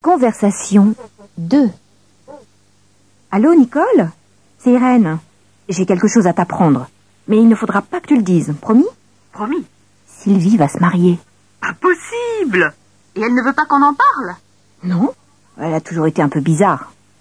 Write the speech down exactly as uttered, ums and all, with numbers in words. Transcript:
Conversation deux. Allô, Nicole? C'est Irène. J'ai quelque chose à t'apprendre. Mais il ne faudra pas que tu le dises, promis? Promis. Sylvie va se marier. Pas possible! Et elle ne veut pas qu'on en parle? Non, elle a toujours été un peu bizarre.